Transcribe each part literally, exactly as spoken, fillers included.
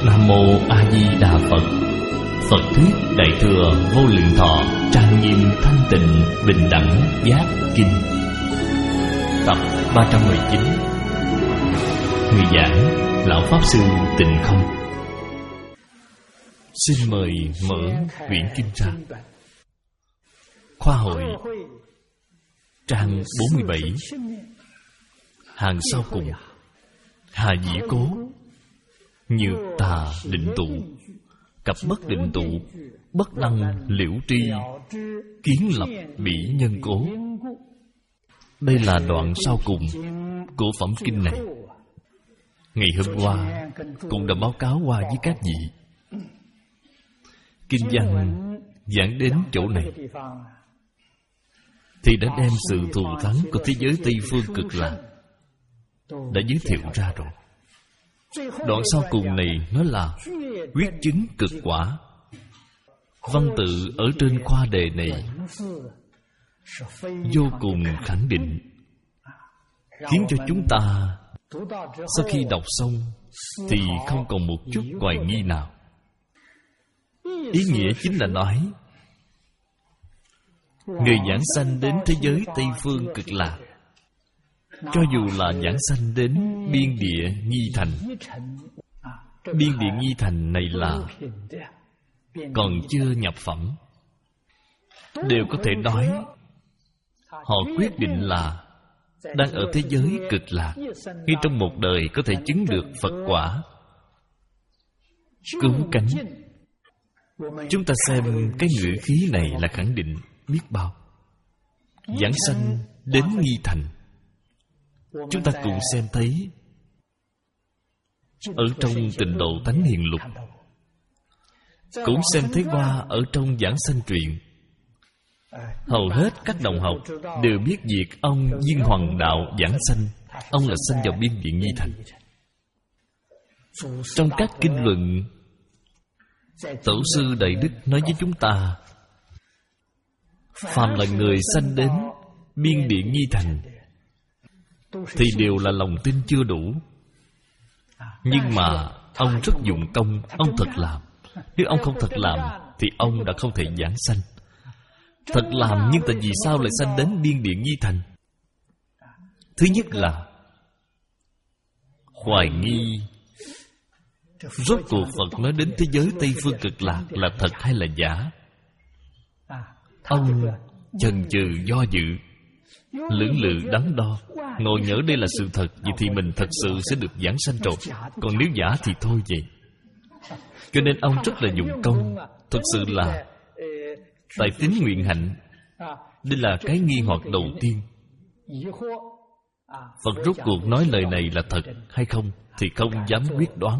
Nam Mô A Di Đà Phật. Phật thuyết Đại thừa Vô Lượng Thọ trang nghiêm thanh tịnh bình đẳng giác kinh. Tập ba trăm mười chín. Người giảng Lão Pháp Sư Tịnh Không. Xin mời mở quyển kinh ra. Khoa hội trang bốn mươi bảy, hàng sau cùng. Hà dĩ cố, nhược tà định tụ, cặp bất định tụ, bất năng liễu tri, kiến lập bỉ nhân cố. Đây là đoạn sau cùng của phẩm kinh này. Ngày hôm qua cũng đã báo cáo qua với các vị. Kinh văn giảng đến chỗ này thì đã đem sự thù thắng của thế giới Tây Phương Cực Lạc đã giới thiệu ra rồi. Đoạn sau cùng này nó là quyết chứng cực quả. Văn tự ở trên khoa đề này vô cùng khẳng định, khiến cho chúng ta sau khi đọc xong thì không còn một chút hoài nghi nào. Ý nghĩa chính là nói người giảng sanh đến thế giới Tây Phương Cực Lạc, cho dù là giảng sanh đến biên địa Nhi Thành, biên địa Nhi Thành này là còn chưa nhập phẩm, đều có thể nói họ quyết định là đang ở thế giới Cực Lạc, ngay trong một đời có thể chứng được Phật quả. Cứu cánh. Chúng ta xem cái ngữ khí này là khẳng định biết bao. Giảng sanh đến Nhi Thành, chúng ta cùng xem thấy ở trong Tịnh Độ Tánh Hiền Lục, cũng xem thấy qua ở trong Giảng Sanh Truyện. Hầu hết các đồng học đều biết việc ông Viên Hoàng Đạo giảng sanh, ông là sanh vào biên địa Nhi Thành. Trong các kinh luận, Tổ sư Đại Đức nói với chúng ta, phàm là người sanh đến biên địa Nhi Thành thì đều là lòng tin chưa đủ. Nhưng mà ông rất dụng công, ông thật làm. Nếu ông không thật làm thì ông đã không thể giảng sanh. Thật làm, nhưng tại vì sao lại sanh đến biên địa Nhi Thành? Thứ nhất là hoài nghi rốt cuộc Phật nói đến thế giới Tây Phương Cực Lạc là thật hay là giả. Ông chần chừ do dự, lưỡng lự đắn đo, ngồi nhỡ đây là sự thật, vậy thì mình thật sự sẽ được giảng sanh rồi, còn nếu giả thì thôi vậy. Cho nên ông rất là dụng công, thật sự là tại tín nguyện hạnh. Đây là cái nghi hoặc đầu tiên. Phật rốt cuộc nói lời này là thật hay không thì không dám quyết đoán.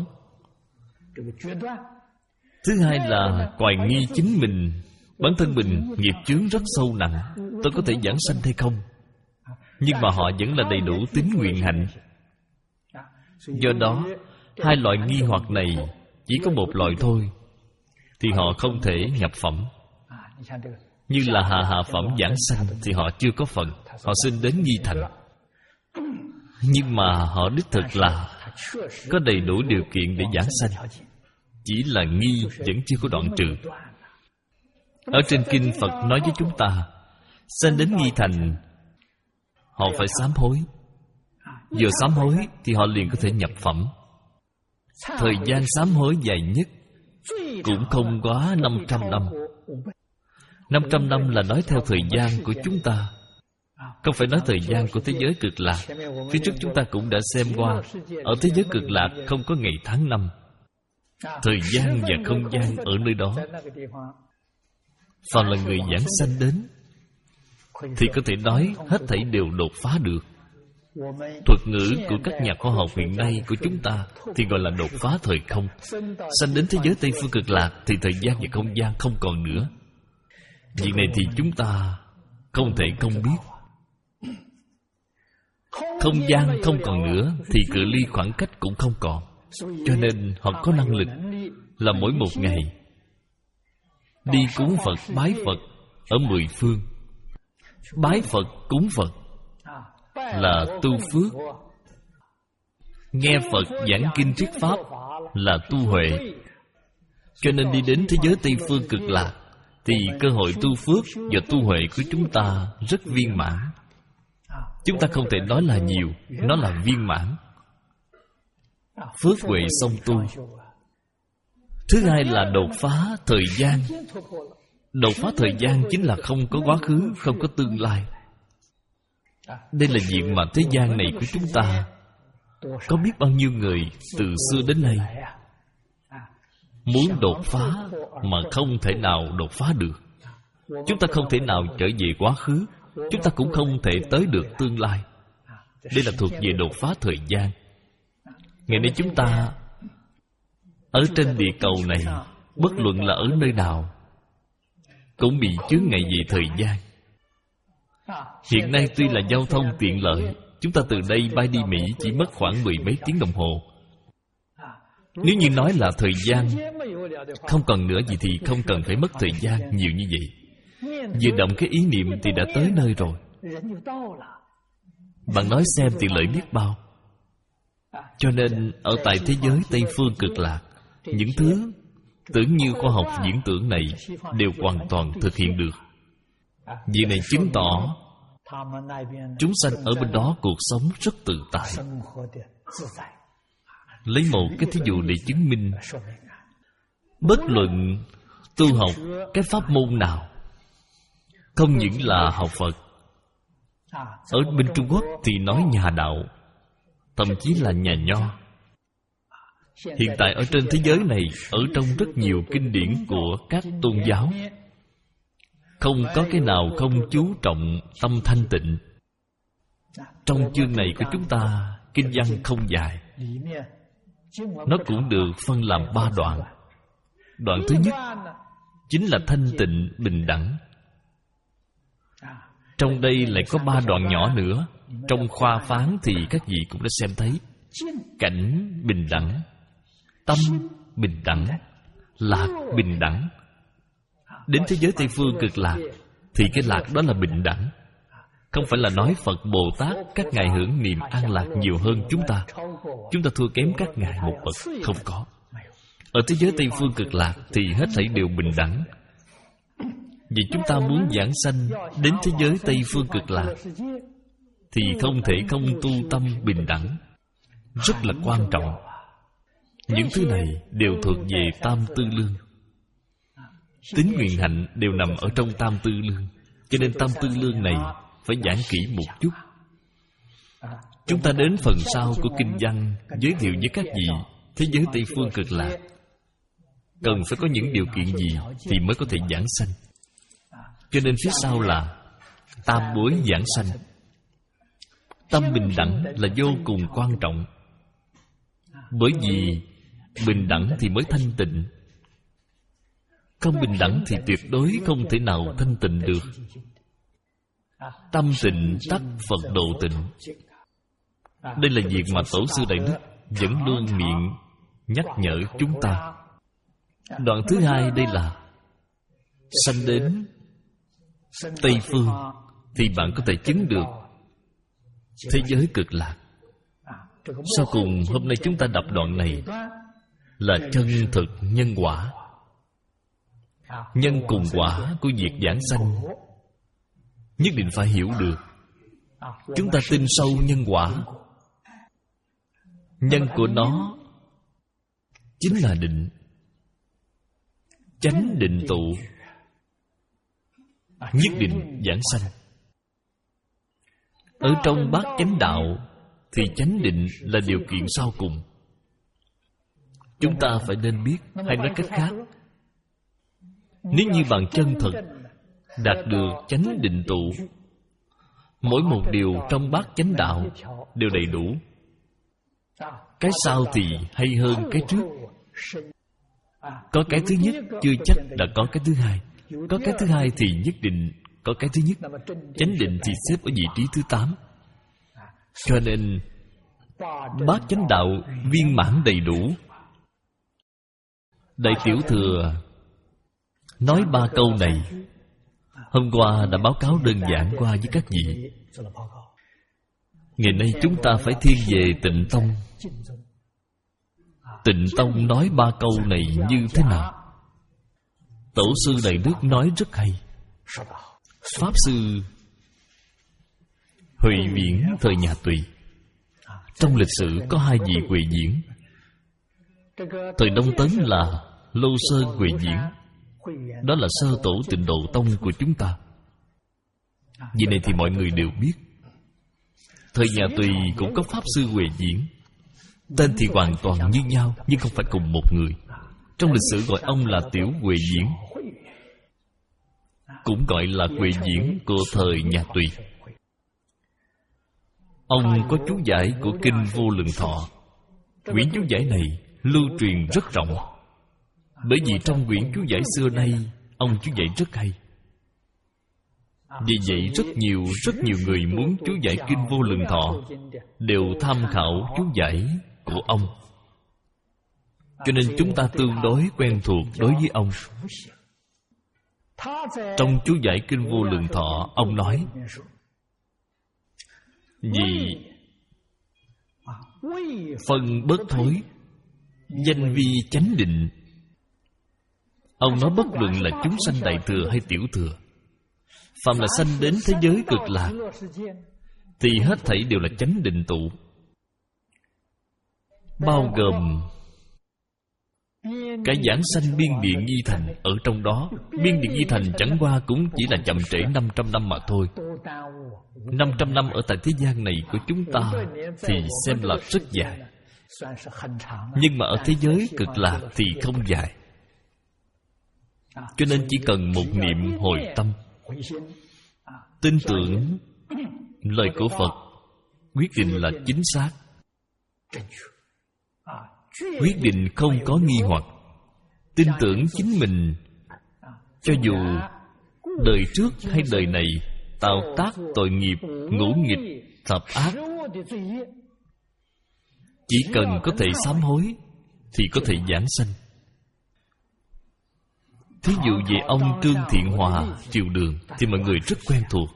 Thứ hai là hoài nghi chính mình, bản thân mình nghiệp chướng rất sâu nặng, tôi có thể giảng sanh hay không? Nhưng mà họ vẫn là đầy đủ tín nguyện hạnh. Do đó, hai loại nghi hoặc này chỉ có một loại thôi, thì họ không thể nhập phẩm. Như là hạ hạ phẩm giảng sanh thì họ chưa có phần, họ sinh đến Nhi Thành. Nhưng mà họ đích thực là có đầy đủ điều kiện để giảng sanh, chỉ là nghi vẫn chưa có đoạn trừ. Ở trên kinh Phật nói với chúng ta, sanh đến Nhi Thành họ phải sám hối. Vừa sám hối thì họ liền có thể nhập phẩm. Thời gian sám hối dài nhất cũng không quá năm trăm năm. Năm trăm năm là nói theo thời gian của chúng ta, không phải nói thời gian của thế giới Cực Lạc. Phía trước chúng ta cũng đã xem qua, ở thế giới Cực Lạc không có ngày tháng năm. Thời gian và không gian ở nơi đó, phàm là người giảng sanh đến thì có thể nói hết thảy đều đột phá được. Thuật ngữ của các nhà khoa học hiện nay của chúng ta thì gọi là đột phá thời không. Sanh đến thế giới Tây Phương Cực Lạc thì thời gian và không gian không còn nữa. Việc này thì chúng ta không thể không biết. Không gian không còn nữa thì cự ly khoảng cách cũng không còn. Cho nên họ có năng lực là mỗi một ngày đi cúng Phật, bái Phật ở mười phương. Bái Phật, cúng Phật là tu phước. Nghe Phật giảng kinh thuyết pháp là tu huệ. Cho nên đi đến thế giới Tây Phương Cực Lạc thì cơ hội tu phước và tu huệ của chúng ta rất viên mãn. Chúng ta không thể nói là nhiều, nó là viên mãn. Phước huệ song tu. Thứ hai là đột phá thời gian. Đột phá thời gian chính là không có quá khứ, không có tương lai. Đây là việc mà thế gian này của chúng ta có biết bao nhiêu người từ xưa đến nay muốn đột phá mà không thể nào đột phá được. Chúng ta không thể nào trở về quá khứ, chúng ta cũng không thể tới được tương lai. Đây là thuộc về đột phá thời gian. Ngày nay chúng ta ở trên địa cầu này, bất luận là ở nơi nào, cũng bị chướng ngại về thời gian. Hiện nay tuy là giao thông tiện lợi, chúng ta từ đây bay đi Mỹ chỉ mất khoảng mười mấy tiếng đồng hồ. Nếu như nói là thời gian không còn nữa gì thì không cần phải mất thời gian nhiều như vậy. Vừa động cái ý niệm thì đã tới nơi rồi. Bạn nói xem tiện lợi biết bao. Cho nên ở tại thế giới Tây Phương Cực Lạc, những thứ tưởng như khoa học viễn tưởng này đều hoàn toàn thực hiện được. Việc này chứng tỏ chúng sanh ở bên đó cuộc sống rất tự tại. Lấy một cái thí dụ để chứng minh, bất luận tu học cái pháp môn nào, không những là học Phật. Ở bên Trung Quốc thì nói nhà đạo, thậm chí là nhà nho. Hiện tại ở trên thế giới này, ở trong rất nhiều kinh điển của các tôn giáo, không có cái nào không chú trọng tâm thanh tịnh. Trong chương này của chúng ta, kinh văn không dài, nó cũng được phân làm ba đoạn. Đoạn thứ nhất chính là thanh tịnh bình đẳng. Trong đây lại có ba đoạn nhỏ nữa. Trong khoa phán thì các vị cũng đã xem thấy. Cảnh bình đẳng, tâm bình đẳng, lạc bình đẳng. Đến thế giới Tây Phương Cực Lạc thì cái lạc đó là bình đẳng. Không phải là nói Phật Bồ Tát các ngài hưởng niềm an lạc nhiều hơn chúng ta, chúng ta thua kém các ngài một bậc. Không có. Ở thế giới Tây Phương Cực Lạc thì hết thảy đều bình đẳng. Vì chúng ta muốn giảng sanh đến thế giới Tây Phương Cực Lạc thì không thể không tu tâm bình đẳng. Rất là quan trọng. Những thứ này đều thuộc về tam tư lương. Tín nguyện hạnh đều nằm ở trong tam tư lương. Cho nên tam tư lương này phải giảng kỹ một chút. Chúng ta đến phần sau của kinh văn giới thiệu với các vị thế giới Tây Phương Cực Lạc cần phải có những điều kiện gì thì mới có thể giảng sanh. Cho nên phía sau là tam bối giảng sanh. Tâm bình đẳng là vô cùng quan trọng. Bởi vì bình đẳng thì mới thanh tịnh. Không bình đẳng thì tuyệt đối không thể nào thanh tịnh được. Tâm tịnh tắc Phật độ tịnh. Đây là việc mà Tổ sư Đại Đức vẫn luôn miệng nhắc nhở chúng ta. Đoạn thứ hai đây là sanh đến Tây Phương thì bạn có thể chứng được thế giới Cực Lạc. Sau cùng hôm nay chúng ta đọc đoạn này là chân thực nhân quả. Nhân cùng quả của việc giảng sanh nhất định phải hiểu được. Chúng ta tin sâu nhân quả. Nhân của nó chính là định. Chánh định tụ, nhất định giảng sanh. Ở trong bát chánh đạo thì chánh định là điều kiện sau cùng. Chúng ta phải nên biết, hay nói cách khác, nếu như bằng chân thật đạt được chánh định tụ, mỗi một điều trong bát chánh đạo đều đầy đủ. Cái sau thì hay hơn cái trước. Có cái thứ nhất chưa chắc đã có cái thứ hai. Có cái thứ hai thì nhất định có cái thứ nhất. Chánh định thì xếp ở vị trí thứ tám. Cho nên bát chánh đạo viên mãn đầy đủ. Đại Tiểu Thừa nói ba câu này hôm qua đã báo cáo đơn giản qua với các vị. Ngày nay chúng ta phải thiên về Tịnh Tông. Tịnh Tông nói ba câu này như thế nào? Tổ sư Đại Đức nói rất hay. Pháp Sư Huệ Viễn thời nhà Tùy, trong lịch sử có hai vị Huệ Viễn. Thời Đông Tấn là Lô Sơn Huệ Viễn, đó là sơ tổ Tịnh Độ Tông của chúng ta. Vì này thì mọi người đều biết. Thời nhà Tùy cũng có Pháp Sư Huệ Viễn, tên thì hoàn toàn như nhau, nhưng không phải cùng một người. Trong lịch sử gọi ông là Tiểu Huệ Viễn, cũng gọi là Huệ Viễn của thời nhà Tùy. Ông có chú giải của Kinh Vô Lượng Thọ. Quyển chú giải này lưu truyền rất rộng, bởi vì trong quyển chú giải xưa nay ông chú giải rất hay. Vì vậy rất nhiều, rất nhiều người muốn chú giải Kinh Vô Lượng Thọ đều tham khảo chú giải của ông. Cho nên chúng ta tương đối quen thuộc đối với ông. Trong chú giải Kinh Vô Lượng Thọ, ông nói: vì phân bất thối, danh vi chánh định. Ông nói bất luận là chúng sanh đại thừa hay tiểu thừa, phàm là sanh đến thế giới cực lạc thì hết thảy đều là chánh định tụ, bao gồm cái giảng sanh biên điện Di Thành ở trong đó. Biên điện Di Thành chẳng qua cũng chỉ là chậm trễ năm trăm năm mà thôi. Năm trăm năm ở tại thế gian này của chúng ta thì xem là rất dài, nhưng mà ở thế giới cực lạc thì không dài. Cho nên chỉ cần một niệm hồi tâm, tin tưởng lời của Phật, quyết định là chính xác, quyết định không có nghi hoặc, tin tưởng chính mình, cho dù đời trước hay đời này tạo tác tội nghiệp, ngũ nghịch, thập ác, chỉ cần có thể sám hối thì có thể giảng sanh. Thí dụ về ông Trương Thiện Hòa Triều Đường thì mọi người rất quen thuộc.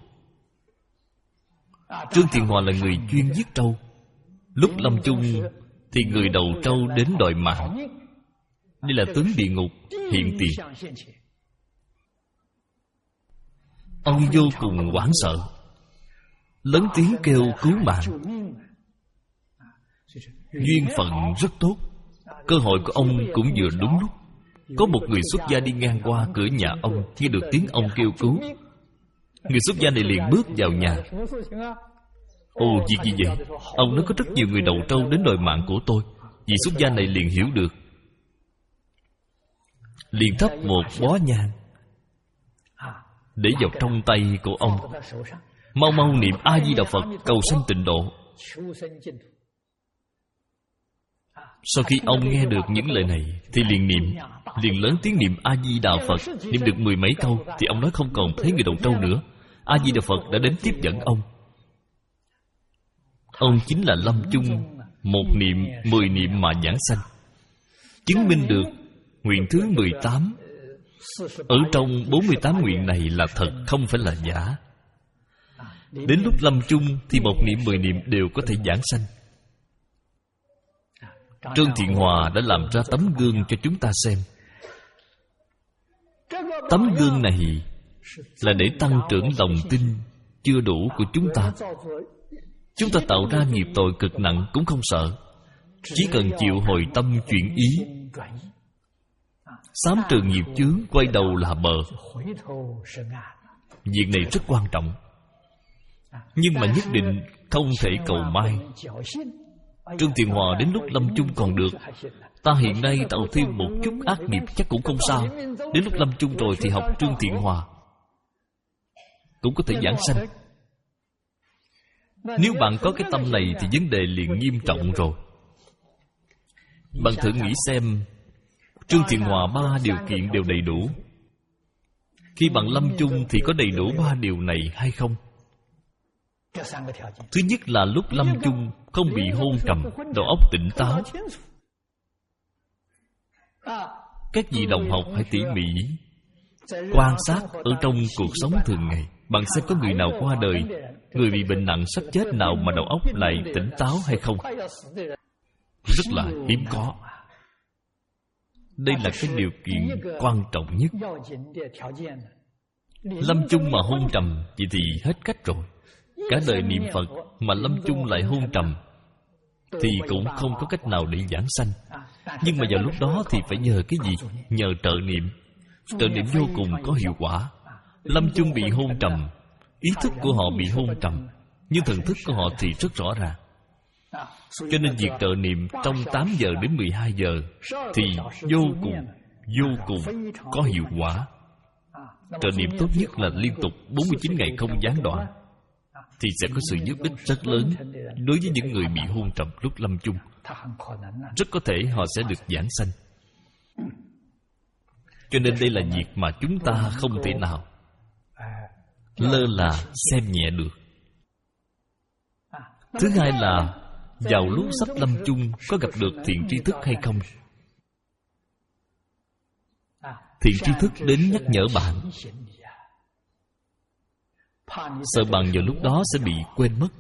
Trương Thiện Hòa là người chuyên giết trâu. Lúc lâm chung thì người đầu trâu đến đòi mạng. Đây là tướng địa ngục hiện tiền. Ông vô cùng hoảng sợ, lớn tiếng kêu cứu mạng. Duyên phận rất tốt, cơ hội của ông cũng vừa đúng lúc. Có một người xuất gia đi ngang qua cửa nhà ông, nghe được tiếng ông kêu cứu. Người xuất gia này liền bước vào nhà. Ồ, việc gì vậy? Ông nói có rất nhiều người đầu trâu đến đòi mạng của tôi. Vị xuất gia này liền hiểu được, liền thắp một bó nhang để vào trong tay của ông. Mau mau niệm A Di Đà Phật, cầu sanh tịnh độ. Sau khi ông nghe được những lời này thì liền niệm, liền lớn tiếng niệm A Di Đà Phật. Niệm được mười mấy câu thì ông nói không còn thấy người đầu trâu nữa. A Di Đà Phật đã đến tiếp dẫn ông. Ông chính là lâm chung một niệm, mười niệm mà giảng sanh, chứng minh được nguyện thứ mười tám. Ở trong bốn mươi tám nguyện này là thật, không phải là giả. Đến lúc lâm chung thì một niệm, mười niệm đều có thể giảng sanh. Trương Thiện Hòa đã làm ra tấm gương cho chúng ta xem. Tấm gương này là để tăng trưởng lòng tin chưa đủ của chúng ta. Chúng ta tạo ra nghiệp tội cực nặng cũng không sợ, chỉ cần chịu hồi tâm chuyển ý, sám trừ nghiệp chướng, quay đầu là bờ. Việc này rất quan trọng, nhưng mà nhất định không thể cầu mai. Trương Thiện Hòa đến lúc lâm chung còn được. Ta hiện nay tạo thêm một chút ác nghiệp chắc cũng không sao. Đến lúc lâm chung rồi thì học Trương Thiện Hòa cũng có thể giảng sanh. Nếu bạn có cái tâm này thì vấn đề liền nghiêm trọng rồi. Bạn thử nghĩ xem, Trương Thiện Hòa ba điều kiện đều đầy đủ. Khi bạn lâm chung thì có đầy đủ ba điều này hay không? Thứ nhất là lúc lâm chung không bị hôn trầm, đầu óc tỉnh táo. Các vị đồng học hãy tỉ mỉ quan sát ở trong cuộc sống thường ngày. Bạn xem có người nào qua đời, người bị bệnh nặng sắp chết nào mà đầu óc lại tỉnh táo hay không? Rất là hiếm có. Đây là cái điều kiện quan trọng nhất. Lâm chung mà hôn trầm, vậy thì hết cách rồi. Cả đời niệm Phật mà lâm chung lại hôn trầm thì cũng không có cách nào để giảng sanh. Nhưng mà vào lúc đó thì phải nhờ cái gì? Nhờ trợ niệm. Trợ niệm vô cùng có hiệu quả. Lâm chung bị hôn trầm, ý thức của họ bị hôn trầm, nhưng thần thức của họ thì rất rõ ràng. Cho nên việc trợ niệm trong tám giờ đến mười hai giờ thì vô cùng, vô cùng có hiệu quả. Trợ niệm tốt nhất là liên tục bốn mươi chín ngày không gián đoạn, thì sẽ có sự giúp ích rất lớn đối với những người bị hôn trầm lúc lâm chung. Rất có thể họ sẽ được giảng sanh. Cho nên đây là việc mà chúng ta không thể nào lơ là xem nhẹ được. Thứ hai là vào lúc sắp lâm chung có gặp được thiện tri thức hay không. Thiện tri thức đến nhắc nhở bạn, sợ bạn vào lúc đó sẽ bị quên mất.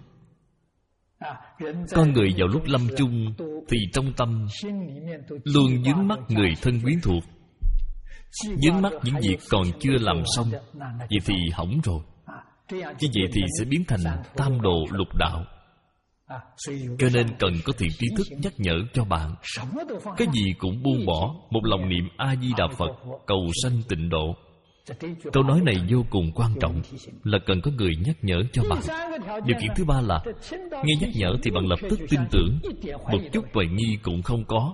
Con người vào lúc lâm chung thì trong tâm luôn vướng mắc người thân quyến thuộc, vướng mắc những việc còn chưa làm xong. Vậy thì hỏng rồi. Như vậy thì sẽ biến thành tam đồ lục đạo. Cho nên cần có thiện tri thức nhắc nhở cho bạn. Cái gì cũng buông bỏ, một lòng niệm A-di-đà Phật, cầu sanh tịnh độ. Câu nói này vô cùng quan trọng, là cần có người nhắc nhở cho bạn. Điều kiện thứ ba là nghe nhắc nhở thì bạn lập tức tin tưởng, một chút hoài nghi cũng không có,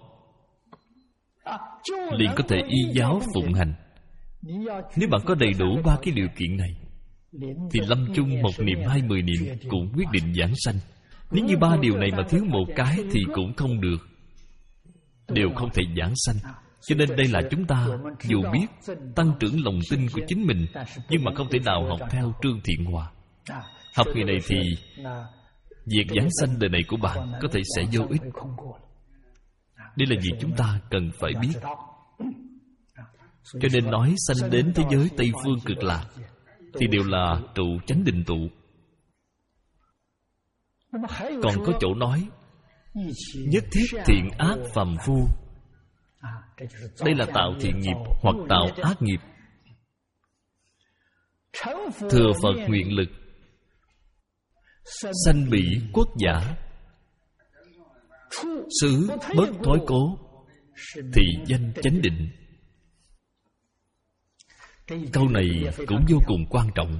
liền có thể y giáo phụng hành. Nếu bạn có đầy đủ ba cái điều kiện này thì lâm chung một niệm hai mười niệm cũng quyết định giảng sanh. Nếu như ba điều này mà thiếu một cái thì cũng không được, đều không thể giảng sanh. Cho nên đây là chúng ta dù biết tăng trưởng lòng tin của chính mình, nhưng mà không thể nào học theo Trương Thiện Hòa. Học ngày này thì việc giảng sanh đời này của bạn có thể sẽ vô ích. Đây là việc chúng ta cần phải biết. Cho nên nói sanh đến thế giới Tây Phương Cực Lạc thì đều là trụ chánh định tụ. Còn có chỗ nói nhất thiết thiện ác phàm phu. Đây là tạo thiện nghiệp hoặc tạo ác nghiệp. Thừa Phật nguyện lực, sanh bỉ quốc giả, xứ bất thói cố, thì danh chánh định. Câu này cũng vô cùng quan trọng.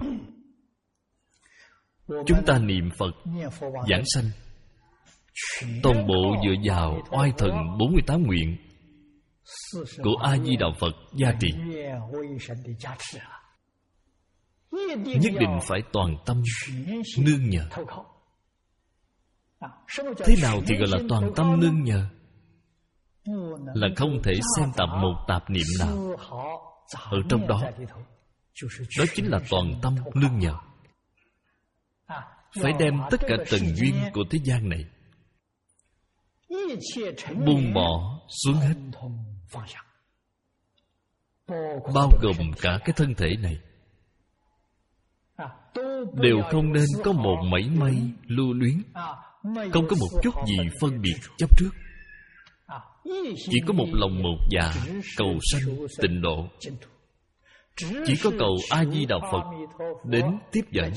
Chúng ta niệm Phật giảng sanh, toàn bộ dựa vào oai thần bốn mươi tám nguyện của A-di-đà Phật gia trì. Nhất định phải toàn tâm nương nhờ. Thế nào thì gọi là toàn tâm nương nhờ? Là không thể xem tạp một tạp niệm nào ở trong đó. Đó chính là toàn tâm nương nhờ. Phải đem tất cả tầng duyên của thế gian này buông bỏ xuống hết, bao gồm cả cái thân thể này, đều không nên có một mảy may lưu luyến, không có một chút gì phân biệt chấp trước. Chỉ có một lòng một dạ cầu sanh tịnh độ. Chỉ có cầu A-di-đà Phật đến tiếp dẫn.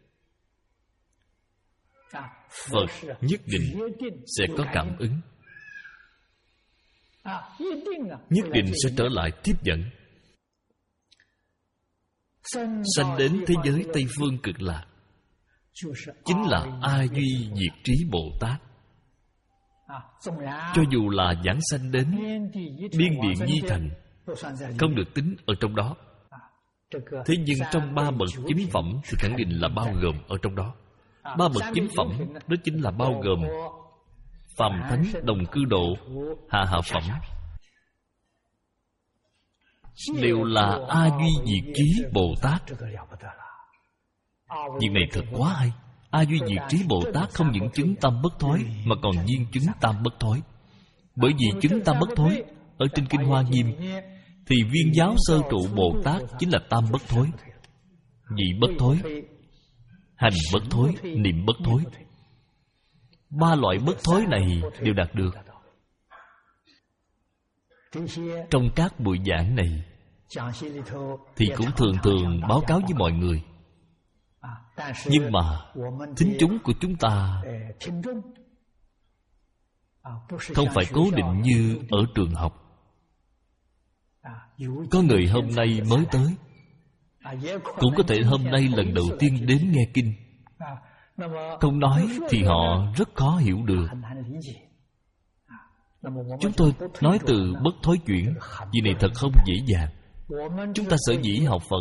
Phật nhất định sẽ có cảm ứng, nhất định sẽ trở lại tiếp dẫn. Sanh đến thế giới Tây Phương Cực Lạc chính là A Duy Diệt Trí Bồ Tát. Cho dù là giảng sanh đến Biên Điện Nhi Thành, không được tính ở trong đó. Thế nhưng trong ba bậc chính phẩm thì khẳng định là bao gồm ở trong đó. Ba bậc chính phẩm đó chính là bao gồm phàm thánh đồng cư độ, hạ hạ phẩm, đều là A Duy Diệt Trí Bồ Tát. Việc này thật quá hay. A Duy Diệt Trí Bồ Tát không những chứng tam bất thối mà còn viên chứng tam bất thối. Bởi vì chứng tam bất thối ở trên Kinh Hoa Nghiêm thì viên giáo sơ trụ Bồ Tát chính là tam bất thối: vị bất thối, hành bất thối, niệm bất thối. Ba loại bất thối này đều đạt được. Trong các buổi giảng này thì cũng thường thường báo cáo với mọi người. Nhưng mà thính chúng của chúng ta không phải cố định như ở trường học. Có người hôm nay mới tới, cũng có thể hôm nay lần đầu tiên đến nghe kinh. Không nói thì họ rất khó hiểu được. Chúng tôi nói từ bất thối chuyển, vì này thật không dễ dàng. Chúng ta sở dĩ học Phật,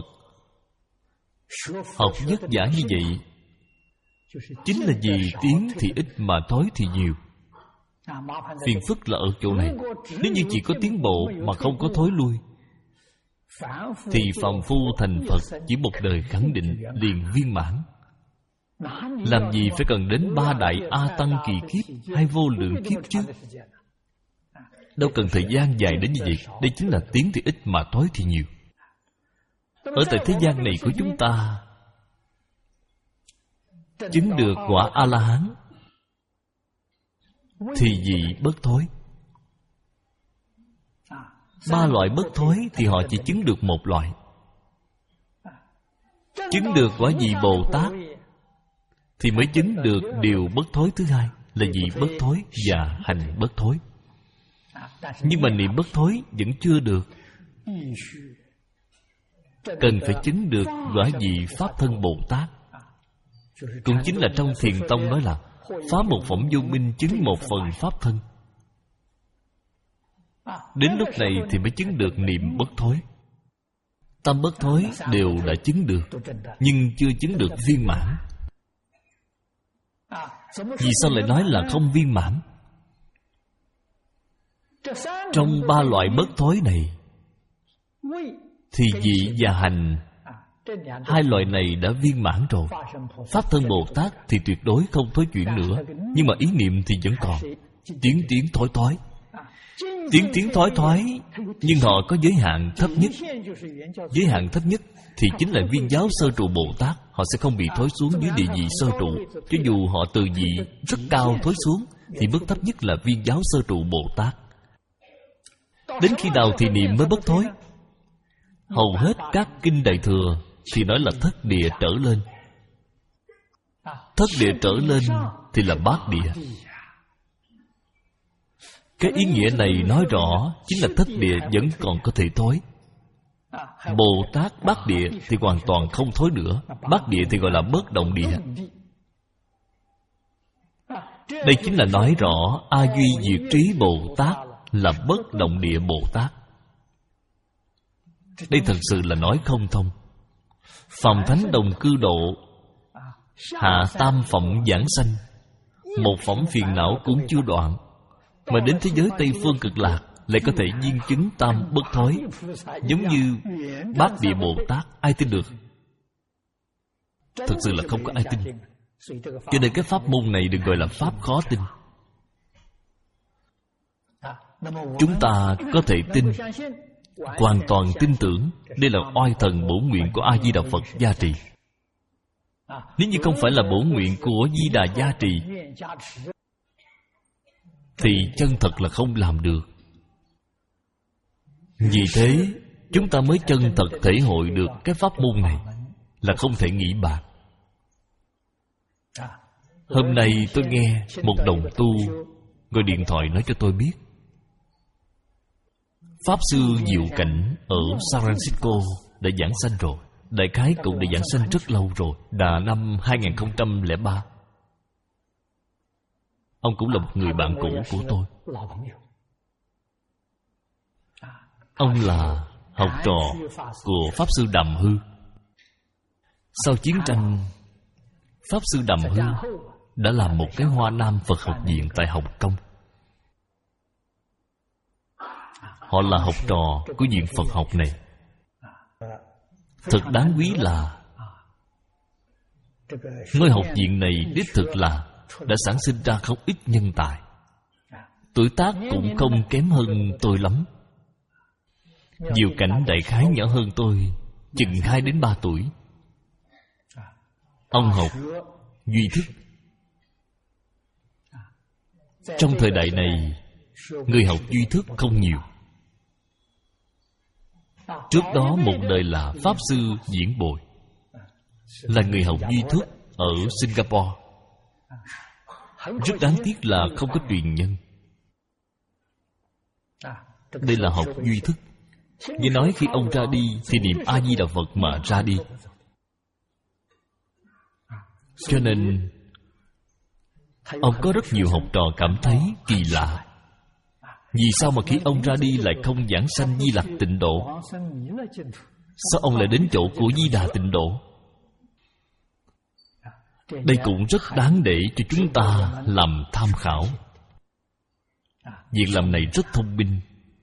học vất vả như vậy, chính là vì tiến thì ít mà thối thì nhiều. Phiền phức là ở chỗ này. Nếu như chỉ có tiến bộ mà không có thối lui, thì phàm phu thành Phật chỉ một đời khẳng định liền viên mãn. Làm gì phải cần đến ba đại A Tăng kỳ kiếp hay vô lượng kiếp chứ? Đâu cần thời gian dài đến như vậy. Đây chính là tiến thì ít mà thối thì nhiều. Ở tại thế gian này của chúng ta, chứng được quả A-la-hán thì gì bất thối. Ba loại bất thối thì họ chỉ chứng được một loại. Chứng được quả vị Bồ Tát thì mới chứng được điều bất thối thứ hai, là vị bất thối và hành bất thối. Nhưng mà niệm bất thối vẫn chưa được. Cần phải chứng được quả vị Pháp Thân Bồ Tát. Cũng chính là trong Thiền Tông nói là phá một phẩm vô minh, chứng một phần Pháp Thân. Đến lúc này thì mới chứng được niệm bất thối. Tâm bất thối đều đã chứng được, nhưng chưa chứng được viên mãn. Vì sao lại nói là không viên mãn? Trong ba loại bất thối này thì vị và hành, hai loại này đã viên mãn rồi. Pháp Thân Bồ Tát thì tuyệt đối không thối chuyển nữa. Nhưng mà ý niệm thì vẫn còn tiến tiến thối thối, tiến tiến thối thối. Nhưng họ có giới hạn thấp nhất. Giới hạn thấp nhất thì chính là viên giáo sơ trụ Bồ Tát. Họ sẽ không bị thối xuống dưới địa vị sơ trụ. Cho dù họ từ vị rất cao thối xuống, thì mức thấp nhất là viên giáo sơ trụ Bồ Tát. Đến khi nào thì niệm mới bất thối? Hầu hết các kinh Đại Thừa thì nói là thất địa trở lên. Thất địa trở lên thì là bát địa. Cái ý nghĩa này nói rõ chính là thất địa vẫn còn có thể thối. Bồ Tát bát địa thì hoàn toàn không thối nữa. Bát địa thì gọi là bất động địa. Đây chính là nói rõ A Duy Diệt Trí Bồ Tát là bất động địa Bồ Tát. Đây thật sự là nói không thông. Phàm thánh đồng cư độ, hạ tam phẩm giảng sanh, một phẩm phiền não cũng chưa đoạn, mà đến thế giới Tây Phương Cực Lạc lại có thể viên chứng tam bất thối, giống như bát địa Bồ Tát. Ai tin được? Thực sự là không có ai tin. Cho nên cái pháp môn này được gọi là pháp khó tin. Chúng ta có thể tin, hoàn toàn tin tưởng. Đây là oai thần bổ nguyện của A Di Đà Phật gia trì. Nếu như không phải là bổ nguyện của Di Đà gia trì thì chân thật là không làm được. Vì thế chúng ta mới chân thật thể hội được cái pháp môn này là không thể nghĩ bạc. Hôm nay tôi nghe một đồng tu gọi điện thoại nói cho tôi biết, Pháp Sư Diệu Cảnh ở San Francisco đã giảng sanh rồi. Đại khái cũng đã giảng sanh rất lâu rồi, đã năm hai không không ba. Ông cũng là một người bạn cũ của tôi. Ông là học trò của Pháp Sư Đàm Hư. Sau chiến tranh, Pháp Sư Đàm Hư đã làm một cái Hoa Nam Phật học viện tại Hồng Kông. Họ là học trò của viện Phật học này. Thật đáng quý là ngôi học viện này đích thực là đã sản sinh ra không ít nhân tài. Tuổi tác cũng không kém hơn tôi lắm. Diệu Cảnh đại khái nhỏ hơn tôi chừng hai đến ba tuổi. Ông học duy thức. Trong thời đại này, người học duy thức không nhiều. Trước đó một đời là Pháp Sư Diễn Bồi, là người học duy thức ở Singapore. Rất đáng tiếc là không có truyền nhân. Đây là học duy thức. Nghe nói khi ông ra đi thì niệm A-di-đà Phật mà ra đi. Cho nên ông có rất nhiều học trò cảm thấy kỳ lạ. Vì sao mà khi ông ra đi lại không giảng sanh Di Lặc Tịnh Độ? Sao ông lại đến chỗ của Di Đà Tịnh Độ? Đây cũng rất đáng để cho chúng ta làm tham khảo. Việc làm này rất thông minh.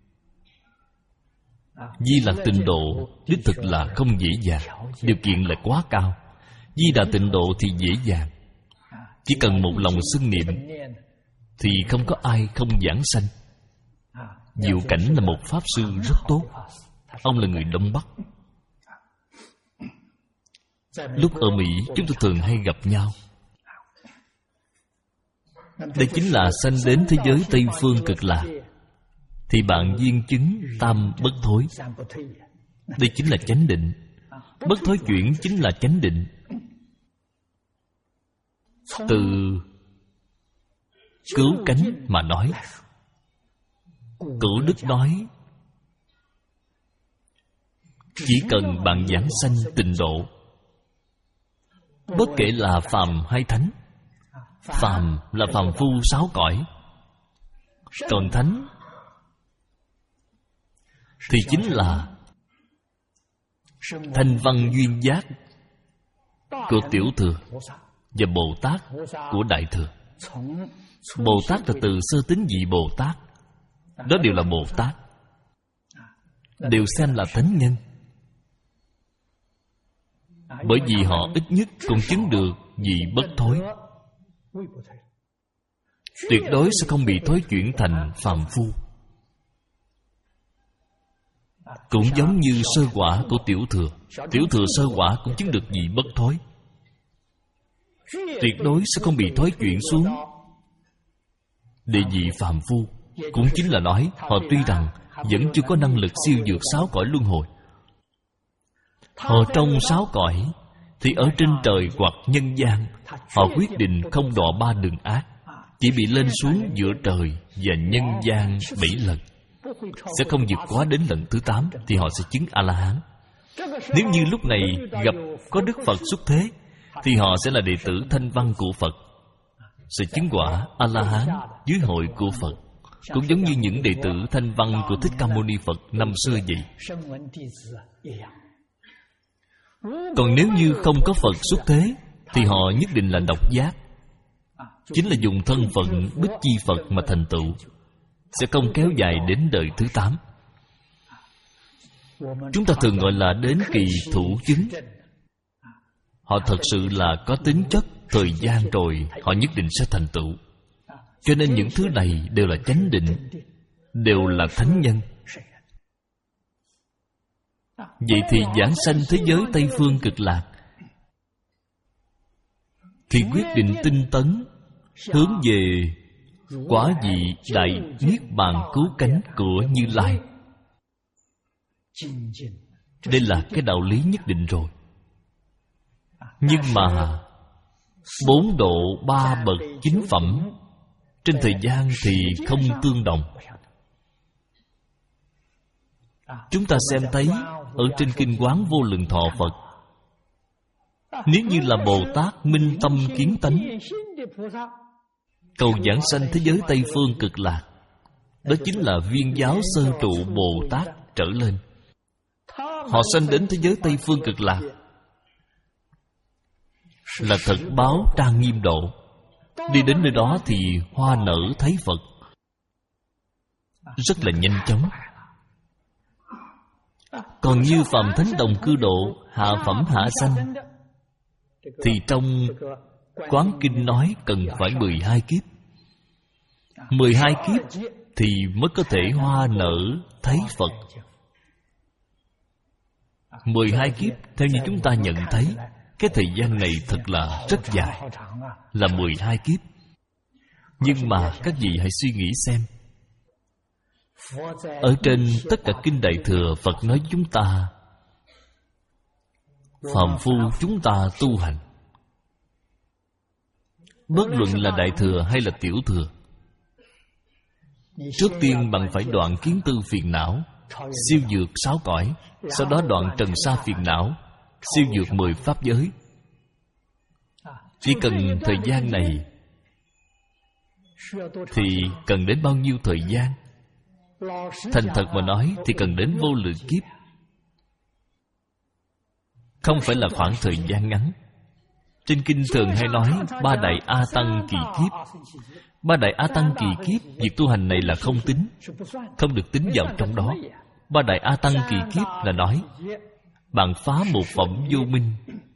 Di Lặc Tịnh Độ đích thực là không dễ dàng, điều kiện lại quá cao. Di Đà Tịnh Độ thì dễ dàng, chỉ cần một lòng xưng niệm thì không có ai không giảng sanh. Diệu Cảnh là một Pháp Sư rất tốt. Ông là người Đông Bắc. Lúc ở Mỹ chúng tôi thường hay gặp nhau. Đây chính là sanh đến thế giới Tây Phương Cực Lạc thì bạn viên chứng tam bất thối. Đây chính là chánh định. Bất thối chuyển chính là chánh định. Từ cứu cánh mà nói, Cửu Đức nói, chỉ cần bạn giảng sanh tịnh độ, bất kể là phàm hay thánh. Phàm là phàm phu sáu cõi, còn thánh thì chính là thanh văn duyên giác của Tiểu Thừa và Bồ Tát của Đại Thừa. Bồ Tát là từ sơ tín vị Bồ Tát. Đó đều là Bồ Tát, đều xem là thánh nhân. Bởi vì họ ít nhất cũng chứng được vị bất thối, tuyệt đối sẽ không bị thối chuyển thành phàm phu. Cũng giống như sơ quả của Tiểu Thừa. Tiểu Thừa sơ quả cũng chứng được vị bất thối, tuyệt đối sẽ không bị thối chuyển xuống địa vị phàm phu. Cũng chính là nói họ tuy rằng vẫn chưa có năng lực siêu vượt sáu cõi luân hồi. Họ trong sáu cõi thì ở trên trời hoặc nhân gian, họ quyết định không đọa ba đường ác, chỉ bị lên xuống giữa trời và nhân gian bảy lần, sẽ không vượt quá đến lần thứ tám thì họ sẽ chứng A-la-hán. Nếu như lúc này gặp có Đức Phật xuất thế thì họ sẽ là đệ tử thanh văn của Phật, sẽ chứng quả A-la-hán dưới hội của Phật. Cũng giống như những đệ tử thanh văn của Thích Ca Mâu Ni Phật năm xưa vậy. Còn nếu như không có Phật xuất thế thì họ nhất định là độc giác, chính là dùng thân phận Bích Chi Phật mà thành tựu, sẽ không kéo dài đến đời thứ tám. Chúng ta thường gọi là đến kỳ thủ chứng. Họ thật sự là có tính chất thời gian rồi họ nhất định sẽ thành tựu. Cho nên những thứ này đều là chánh định, đều là thánh nhân. Vậy thì giảng sanh thế giới Tây Phương Cực Lạc thì quyết định tinh tấn hướng về quả vị đại niết bàn cứu cánh của Như Lai. Đây là cái đạo lý nhất định rồi. Nhưng mà bốn độ ba bậc chính phẩm trên thời gian thì không tương đồng. Chúng ta xem thấy ở trên Kinh Quán Vô Lượng Thọ Phật, nếu như là Bồ Tát minh tâm kiến tánh cầu giảng sanh thế giới Tây Phương Cực Lạc, đó chính là viên giáo sơ trụ Bồ Tát trở lên. Họ sanh đến thế giới Tây Phương Cực Lạc là thật báo trang nghiêm độ. Đi đến nơi đó thì hoa nở thấy Phật, rất là nhanh chóng. Còn như phàm thánh đồng cư độ, hạ phẩm hạ sanh, thì trong Quán Kinh nói cần phải mười hai kiếp. Mười hai kiếp thì mới có thể hoa nở thấy Phật. Mười hai kiếp theo như chúng ta nhận thấy, cái thời gian này thật là rất dài, là mười hai kiếp. Nhưng mà các vị hãy suy nghĩ xem, Ở trên tất cả kinh Đại Thừa, Phật nói chúng ta phàm phu chúng ta tu hành, bất luận là Đại Thừa hay là Tiểu Thừa, trước tiên bạn phải đoạn kiến tư phiền não, siêu vượt sáu cõi, sau đó đoạn trần sa phiền não, siêu vượt mười pháp giới. Chỉ cần thời gian này thì cần đến bao nhiêu thời gian? Thành thật mà nói thì cần đến vô lượng kiếp, không phải là khoảng thời gian ngắn. Trên kinh thường hay nói ba đại A Tăng kỳ kiếp. Ba đại A Tăng kỳ kiếp, việc tu hành này là không tính, không được tính vào trong đó. Ba đại A Tăng kỳ kiếp là nói bạn phá một phẩm vô minh,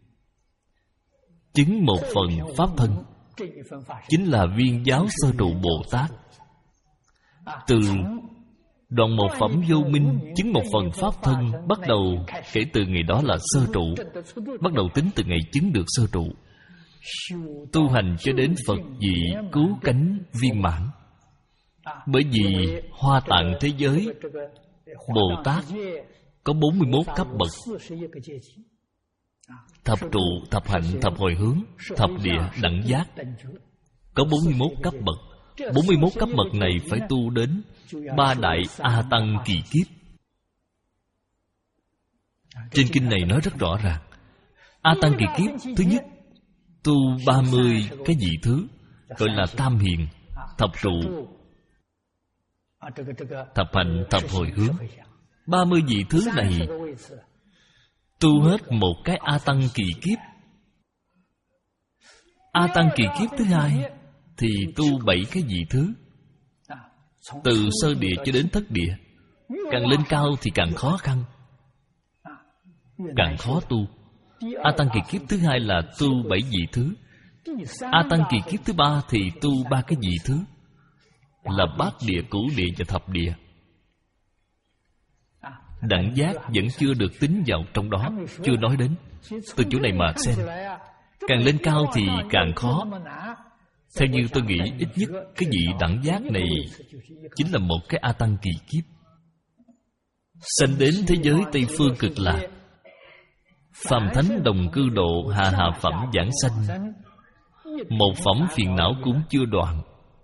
chứng một phần pháp thân, chính là viên giáo sơ trụ Bồ Tát. Từ đoạn một phẩm vô minh, chứng một phần pháp thân, bắt đầu kể từ ngày đó là sơ trụ, bắt đầu tính từ ngày chứng được sơ trụ, tu hành cho đến Phật vị cứu cánh viên mãn. Bởi vì Hoa Tạng thế giới Bồ Tát có bốn mươi mốt cấp bậc: thập trụ, thập hạnh, thập hồi hướng, thập địa, đẳng giác. Có bốn mươi mốt cấp bậc. Bốn mươi mốt cấp bậc này phải tu đến ba đại A Tăng kỳ kiếp. Trên kinh này nói rất rõ ràng. A Tăng kỳ kiếp thứ nhất tu ba mươi cái vị thứ, gọi là tam hiền, thập trụ, thập hạnh, thập hồi hướng. Ba mươi vị thứ này tu hết một cái A Tăng kỳ kiếp. A Tăng kỳ kiếp thứ hai thì tu bảy cái vị thứ, từ sơ địa cho đến thất địa. Càng lên cao thì càng khó khăn, càng khó tu. A Tăng kỳ kiếp thứ hai là tu bảy vị thứ. A Tăng kỳ kiếp thứ ba thì tu ba cái vị thứ, là bát địa, cửu địa và thập địa. Đẳng giác vẫn chưa được tính vào trong đó, chưa nói đến. Từ chỗ này mà xem, càng lên cao thì càng khó. Theo như tôi nghĩ, ít nhất cái vị đẳng giác này chính là một cái A Tăng kỳ kiếp. Sanh đến thế giới Tây Phương Cực Lạc, phàm thánh đồng cư độ, hạ hạ phẩm giảng sanh, một phẩm phiền não cũng chưa đoạn,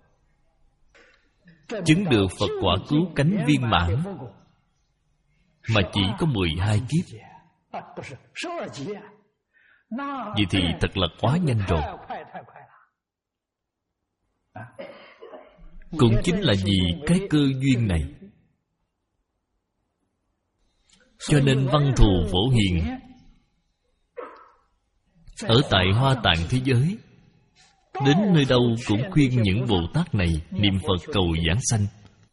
chứng được Phật quả cứu cánh viên mãn, mà chỉ có mười hai kiếp. Vậy thì thật là quá nhanh rồi. Cũng chính là vì cái cơ duyên này, cho nên Văn Thù Phổ Hiền ở tại Hoa Tạng thế giới, đến nơi đâu cũng khuyên những Bồ Tát này niệm Phật cầu giảng sanh.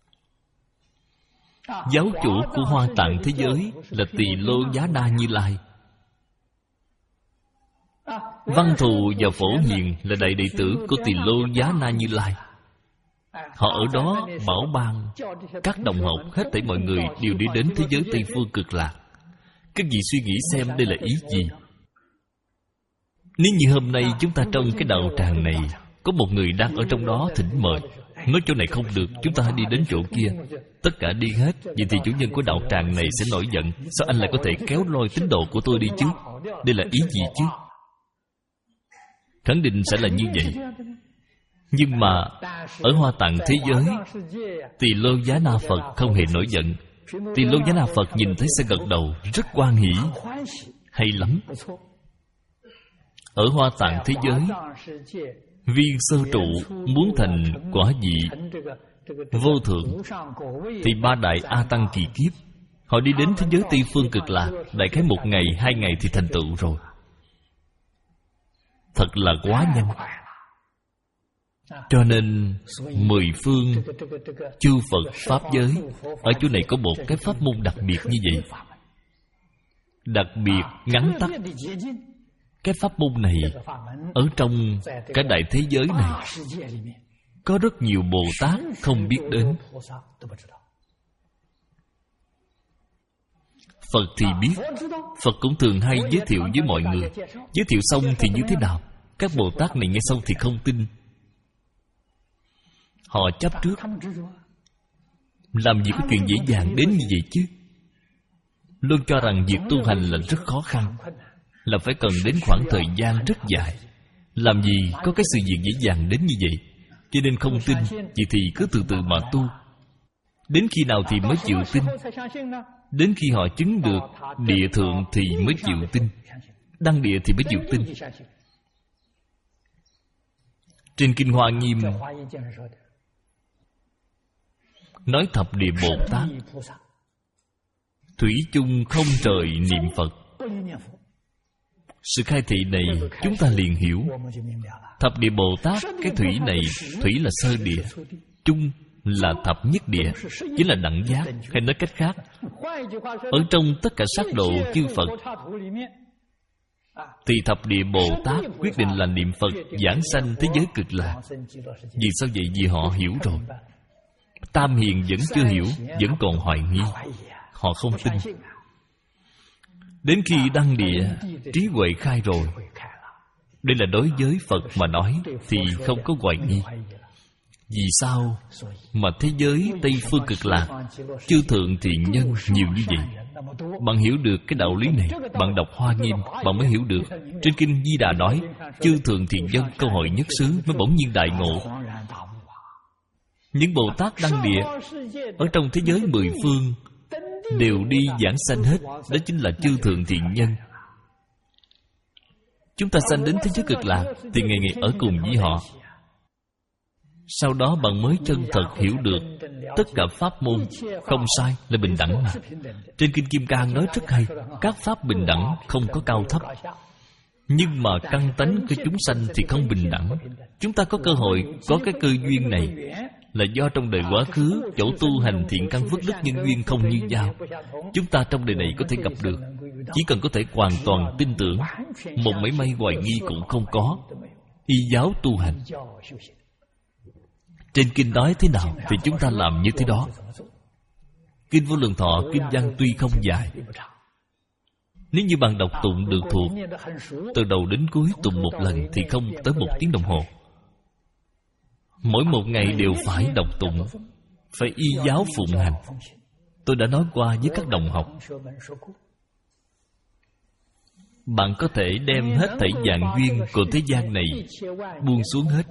Giáo chủ của Hoa Tạng thế giới là Tỳ Lô Giá Na Như Lai. Văn Thù và Phổ Hiền là đại đệ tử của Tỳ Lô Giá Na Như Lai. Họ ở đó bảo ban các đồng học, hết thảy mọi người đều đi đến thế giới Tây Phương Cực Lạc. Các vị suy nghĩ xem đây là ý gì? Nếu như hôm nay chúng ta trong cái đạo tràng này có một người đang ở trong đó thỉnh mời, nói chỗ này không được, chúng ta hãy đi đến chỗ kia, tất cả đi hết, vậy thì chủ nhân của đạo tràng này sẽ nổi giận. Sao anh lại có thể kéo lôi tín đồ của tôi đi chứ? Đây là ý gì chứ? Khẳng định sẽ là như vậy. Nhưng mà ở Hoa Tạng thế giới, Tỳ Lô Giá Na Phật không hề nổi giận. Tỳ Lô Giá Na Phật nhìn thấy sẽ gật đầu, rất hoan hỉ. Hay lắm. Ở Hoa Tạng thế giới, viên sơ trụ muốn thành quả vị vô thượng thì ba đại A Tăng kỳ kiếp, họ đi đến thế giới Tây Phương Cực Lạc, đại khái một ngày, hai ngày thì thành tựu rồi. Thật là quá nhanh. Cho nên mười phương chư Phật Pháp giới ở chỗ này có một cái pháp môn đặc biệt như vậy, đặc biệt ngắn tắt. Cái pháp môn này ở trong cả đại thế giới này có rất nhiều Bồ Tát không biết đến. Phật thì biết. Phật cũng thường hay giới thiệu với mọi người. Giới thiệu xong thì như thế nào? Các Bồ Tát này nghe xong thì không tin. Họ chấp trước. Làm gì có chuyện dễ dàng đến như vậy chứ. Luôn cho rằng việc tu hành là rất khó khăn, là phải cần đến khoảng thời gian rất dài. Làm gì có cái sự việc dễ dàng đến như vậy. Cho nên không tin, vậy thì cứ từ từ mà tu. Đến khi nào thì mới chịu tin? Đến khi họ chứng được địa thượng thì mới chịu tin. Đăng địa thì mới chịu tin. Trên Kinh Hoa Nghiêm nói thập địa Bồ Tát thủy chung không trời niệm Phật. Sự khai thị này chúng ta liền hiểu. Thập địa Bồ Tát, cái thủy này, thủy là sơ địa, chung là thập nhất địa, chính là đẳng giác. Hay nói cách khác, ở trong tất cả sắc độ chư Phật thì thập địa Bồ Tát quyết định là niệm Phật giảng sanh thế giới Cực Lạc. Vì sao vậy? Vì họ hiểu rồi. Tam hiền vẫn chưa hiểu, vẫn còn hoài nghi, họ không tin. Đến khi đăng địa, trí huệ khai rồi. Đây là đối với Phật mà nói thì không có hoài nghi. Vì sao mà thế giới Tây Phương Cực Lạc, chư thượng thiện nhân nhiều như vậy? Bạn hiểu được cái đạo lý này, bạn đọc Hoa Nghiêm, bạn mới hiểu được. Trên Kinh Di Đà nói, chư thượng thiện nhân câu hội nhất xứ mới bỗng nhiên đại ngộ. Những Bồ Tát đăng địa ở trong thế giới mười phương đều đi giảng sanh hết. Đó chính là chư thượng thiện nhân. Chúng ta sanh đến thế giới Cực Lạc thì ngày ngày ở cùng với họ. Sau đó bạn mới chân thật hiểu được tất cả pháp môn không sai là bình đẳng mà. Trên Kinh Kim Cang nói rất hay, các pháp bình đẳng không có cao thấp. Nhưng mà căn tánh của chúng sanh thì không bình đẳng. Chúng ta có cơ hội, có cái cơ duyên này là do trong đời quá khứ chỗ tu hành thiện căn phước đức nhân duyên không như nhau. Chúng ta trong đời này có thể gặp được. Chỉ cần có thể hoàn toàn tin tưởng, một mảy may hoài nghi cũng không có. Y giáo tu hành, trên Kinh nói thế nào thì chúng ta làm như thế đó. Kinh Vô Lượng Thọ, kinh văn tuy không dài, nếu như bạn đọc tụng được thuộc, từ đầu đến cuối tụng một lần thì không tới một tiếng đồng hồ. Mỗi một ngày đều phải đọc tụng, phải y giáo phụng hành. Tôi đã nói qua với các đồng học, bạn có thể đem hết thảy dạng duyên của thế gian này buông xuống hết,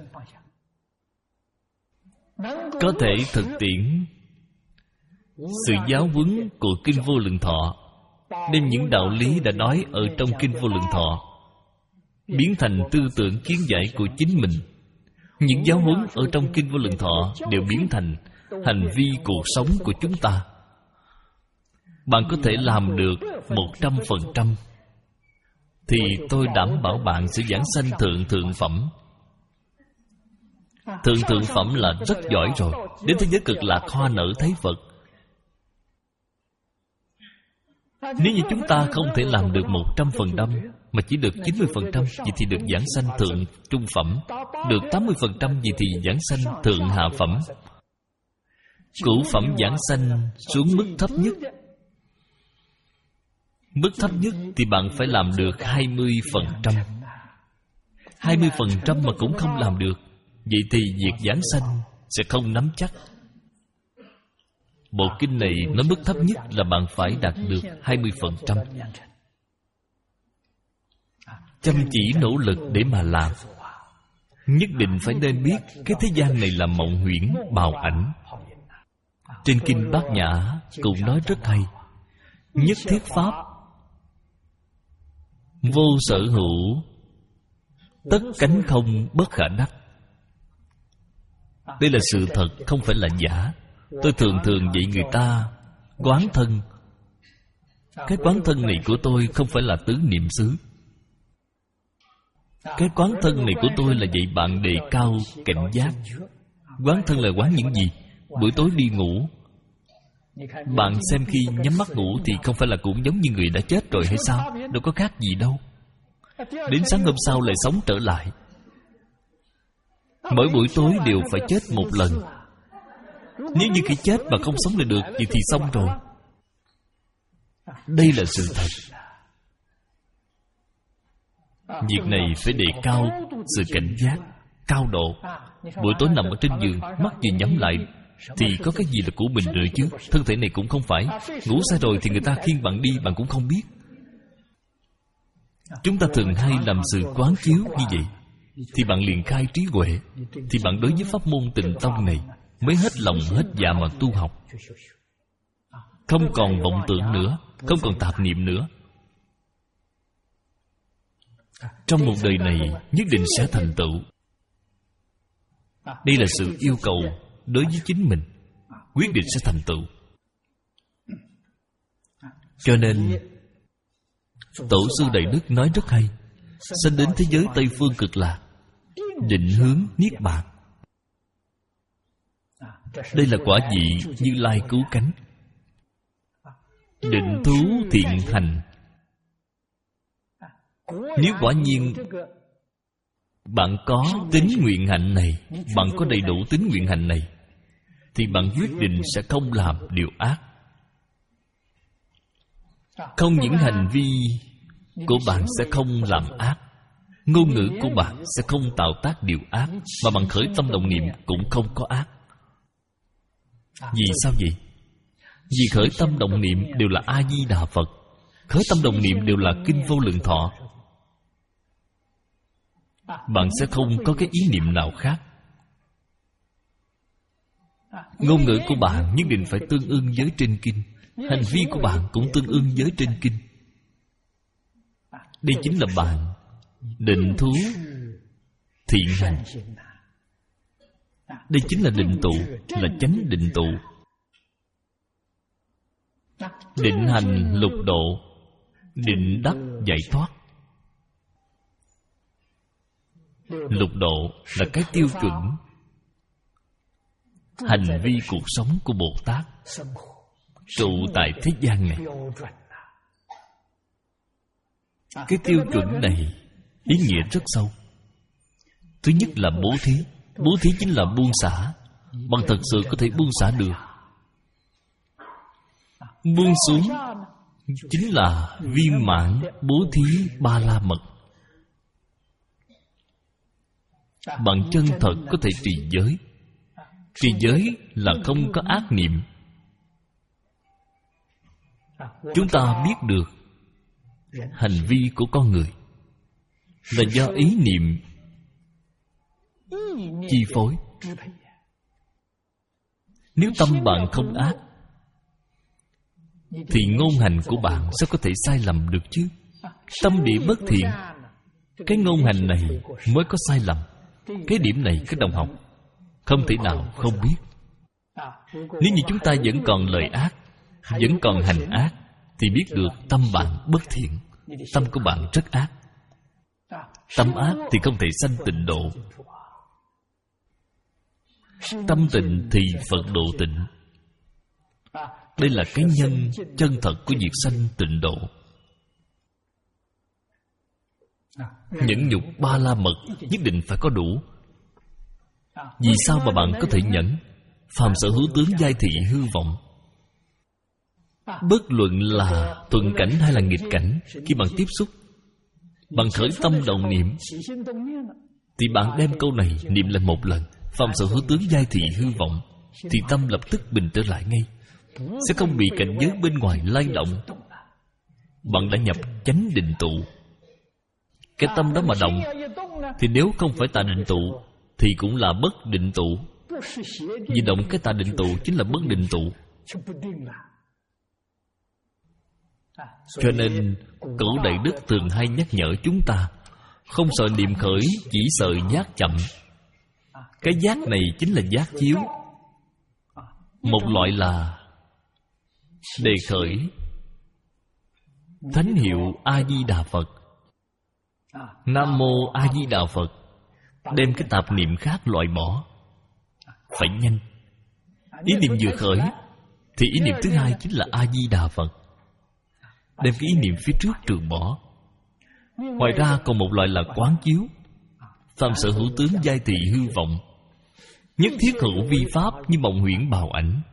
có thể thực tiễn sự giáo huấn của Kinh Vô Lượng Thọ, đem những đạo lý đã nói ở trong Kinh Vô Lượng Thọ biến thành tư tưởng kiến giải của chính mình. Những giáo huấn ở trong Kinh Vô Lượng Thọ đều biến thành hành vi cuộc sống của chúng ta. Bạn có thể làm được một trăm phần trăm thì tôi đảm bảo bạn sẽ giảng sanh thượng thượng phẩm. Thượng thượng phẩm là rất giỏi rồi. Đến thế giới Cực Lạc hoa nở thấy Phật. Nếu như chúng ta không thể làm được một trăm phần trăm mà chỉ được chín mươi phần trăm, vậy thì được giảng sanh thượng trung phẩm. Được tám mươi phần trăm, vậy thì giảng sanh thượng hạ phẩm. Cửu phẩm giảng sanh xuống mức thấp nhất. Mức thấp nhất thì bạn phải làm được hai mươi phần trăm. hai mươi phần trăm mà cũng không làm được, vậy thì việc giảng sanh sẽ không nắm chắc. Bộ kinh này nói mức thấp nhất là bạn phải đạt được hai mươi phần trăm. Chăm chỉ nỗ lực để mà làm. Nhất định phải nên biết cái thế gian này là mộng huyễn bào ảnh. Trên Kinh Bát Nhã cũng nói rất hay. Nhất thiết pháp vô sở hữu, tất cánh không bất khả đắc. Đây là sự thật, không phải là giả. Tôi thường thường dạy người ta quán thân. Cái quán thân này của tôi không phải là tứ niệm xứ. Cái quán thân này của tôi là dạy bạn đề cao cảnh giác. Quán thân là quán những gì? Buổi tối đi ngủ, bạn xem khi nhắm mắt ngủ thì không phải là cũng giống như người đã chết rồi hay sao? Đâu có khác gì đâu. Đến sáng hôm sau lại sống trở lại. Mỗi buổi tối đều phải chết một lần. Nếu như khi chết mà không sống lại được, vậy thì xong rồi. Đây là sự thật. Việc này phải đề cao sự cảnh giác, cao độ. Buổi tối nằm ở trên giường, mắt vừa nhắm lại, thì có cái gì là của mình nữa chứ? Thân thể này cũng không phải. Ngủ sai rồi thì người ta khiêng bạn đi, bạn cũng không biết. Chúng ta thường hay làm sự quán chiếu như vậy, thì bạn liền khai trí huệ, thì bạn đối với pháp môn Tịnh Tông này mới hết lòng hết dạ mà tu học, không còn vọng tưởng nữa, không còn tạp niệm nữa. Trong một đời này nhất định sẽ thành tựu. Đây là sự yêu cầu đối với chính mình, quyết định sẽ thành tựu. Cho nên Tổ sư Đại Đức nói rất hay: sanh đến thế giới Tây Phương Cực Lạc, định hướng Niết Bàn. Đây là quả vị Như Lai cứu cánh. Định thú thiện hành. Nếu quả nhiên bạn có tín nguyện hạnh này, bạn có đầy đủ tín nguyện hạnh này, thì bạn quyết định sẽ không làm điều ác. Không những hành vi của bạn sẽ không làm ác, ngôn ngữ của bạn sẽ không tạo tác điều ác, mà bạn khởi tâm động niệm cũng không có ác. Vì sao vậy? Vì khởi tâm động niệm đều là A-di-đà Phật, khởi tâm động niệm đều là Kinh Vô Lượng Thọ. Bạn sẽ không có cái ý niệm nào khác. Ngôn ngữ của bạn nhất định phải tương ưng với trên kinh, hành vi của bạn cũng tương ưng với trên kinh. Đây chính là bạn định thú thiện hành. Đây chính là định tụ, là chánh định tụ. Định hành lục độ, định đắc giải thoát. Lục độ là cái tiêu chuẩn hành vi cuộc sống của Bồ Tát trụ tại thế gian này. Cái tiêu chuẩn này ý nghĩa rất sâu. Thứ nhất là bố thí. Bố thí chính là buông xả. Bạn thật sự có thể buông xả được. Buông xuống chính là viên mãn bố thí ba la mật. Bạn chân thật có thể trì giới. Trì giới là không có ác niệm. Chúng ta biết được hành vi của con người là do ý niệm chi phối. Nếu tâm bạn không ác, thì ngôn hành của bạn sao có thể sai lầm được chứ? Tâm địa bất thiện, cái ngôn hành này mới có sai lầm. Cái điểm này các đồng học không thể nào không biết. Nếu như chúng ta vẫn còn lời ác, vẫn còn hành ác, thì biết được tâm bạn bất thiện, tâm của bạn rất ác. Tâm ác thì không thể sanh tịnh độ. Tâm tịnh thì Phật độ tịnh. Đây là cái nhân chân thật của việc sanh tịnh độ. Nhẫn nhục ba la mật nhất định phải có đủ. Vì sao mà bạn có thể nhẫn? Phàm sở hữu tướng giai thị hư vọng. Bất luận là thuận cảnh hay là nghịch cảnh, khi bạn tiếp xúc, bạn khởi tâm động niệm, thì bạn đem câu này niệm lại một lần: phàm sở hữu tướng giai thị hư vọng, thì tâm lập tức bình trở lại ngay, sẽ không bị cảnh giới bên ngoài lay động. Bạn đã nhập chánh định tụ. Cái tâm đó mà động, thì nếu không phải tà định tụ thì cũng là bất định tụ. Vì động cái tà định tụ chính là bất định tụ. Cho nên Cửu Đại Đức thường hay nhắc nhở chúng ta không sợ niệm khởi, chỉ sợ giác chậm. Cái giác này chính là giác chiếu. Một loại là đề khởi thánh hiệu A-di-đà Phật, Nam Mô A-di-đà Phật, đem cái tạp niệm khác loại bỏ. Phải nhanh. Ý niệm vừa khởi thì ý niệm thứ hai chính là A-di-đà Phật, đem cái ý niệm phía trước trừ bỏ. Ngoài ra còn một loại là quán chiếu. Phàm sở hữu tướng giai thị hư vọng, nhất thiết hữu vi pháp như mộng huyễn bào ảnh.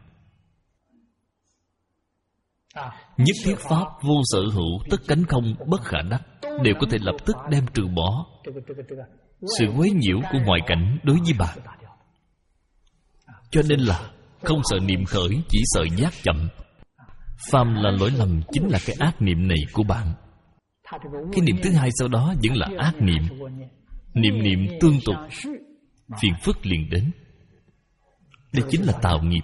Nhất thiết pháp vô sở hữu, tất cánh không bất khả đắc, đều có thể lập tức đem trừ bỏ sự quấy nhiễu của ngoại cảnh đối với bạn. Cho nên là Không sợ niệm khởi, chỉ sợ giác chậm. Phàm là lỗi lầm chính là cái ác niệm này của bạn. Cái niệm thứ hai sau đó vẫn là ác niệm. Niệm niệm tương tục, phiền phức liền đến. Đây chính là tạo nghiệp.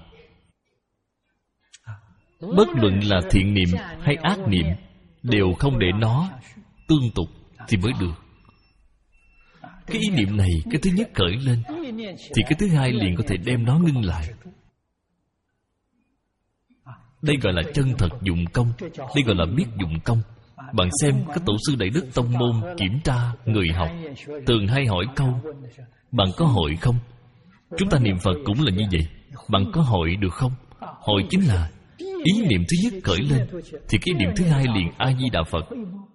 Bất luận là thiện niệm hay ác niệm, đều không để nó tương tục thì mới được. Cái ý niệm này, cái thứ nhất khởi lên, thì cái thứ hai liền có thể đem nó ngưng lại. Đây gọi là chân thật dụng công. Đây gọi là biết dụng công. Bạn xem các tổ sư Đại Đức Tông Môn kiểm tra người học, thường hay hỏi câu: bạn có hội không? Chúng ta niệm Phật cũng là như vậy. Bạn có hội được không? Hội chính là ý niệm thứ nhất khởi lên, thì cái niệm thứ hai liền A-di-đà Phật.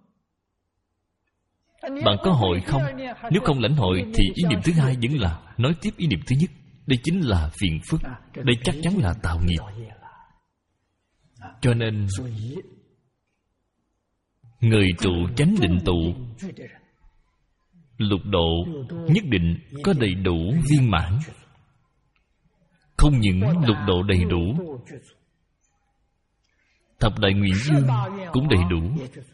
Bạn có hội không? Nếu không lãnh hội thì ý niệm thứ hai vẫn là nói tiếp ý niệm thứ nhất. Đây chính là phiền phức. Đây chắc chắn là tạo nghiệp. Cho nên người trụ chánh định tụ, lục độ nhất định có đầy đủ viên mãn. Không những lục độ đầy đủ, thập đại nguyện dương cũng đầy đủ.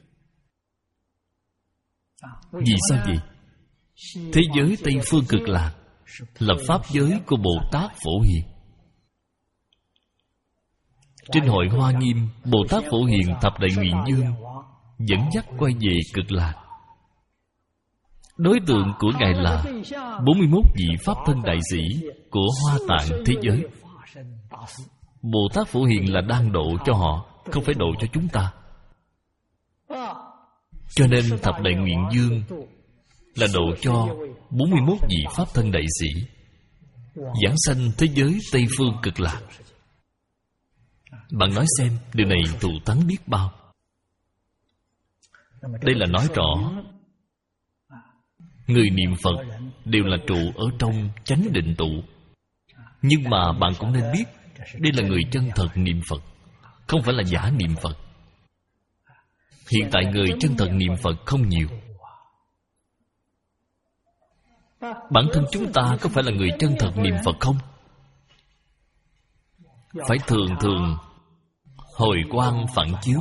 Vì sao vậy? Thế giới Tây Phương Cực Lạc là pháp giới của Bồ Tát Phổ Hiền. Trên hội Hoa Nghiêm, Bồ Tát Phổ Hiền thập đại nguyện dương dẫn dắt quay về Cực Lạc. Đối tượng của Ngài là bốn mươi mốt vị Pháp thân đại sĩ của Hoa Tạng thế giới. Bồ Tát Phổ Hiền là đang độ cho họ, không phải độ cho chúng ta. Cho nên thập đại nguyện dương là độ cho bốn mươi mốt vị Pháp thân đại sĩ, giảng sanh thế giới Tây Phương Cực Lạc. Bạn nói xem, điều này thù thắng biết bao. Đây là nói rõ người niệm Phật đều là trụ ở trong chánh định tụ. Nhưng mà bạn cũng nên biết, đây là người chân thật niệm Phật, không phải là giả niệm Phật. Hiện tại người chân thật niệm Phật không nhiều. Bản thân chúng ta có phải là người chân thật niệm Phật không? Phải thường thường hồi quang phản chiếu,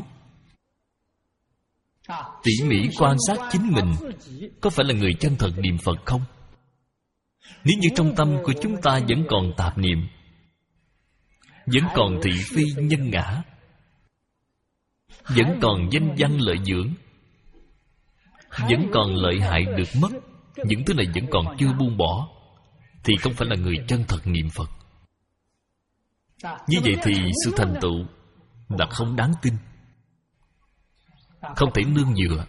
tỉ mỉ quan sát chính mình, có phải là người chân thật niệm Phật không? Nếu như trong tâm của chúng ta vẫn còn tạp niệm, vẫn còn thị phi nhân ngã, vẫn còn danh văn lợi dưỡng, vẫn còn lợi hại được mất, những thứ này vẫn còn chưa buông bỏ, thì không phải là người chân thật niệm Phật. Như vậy thì sự thành tựu là không đáng tin, không thể nương dựa.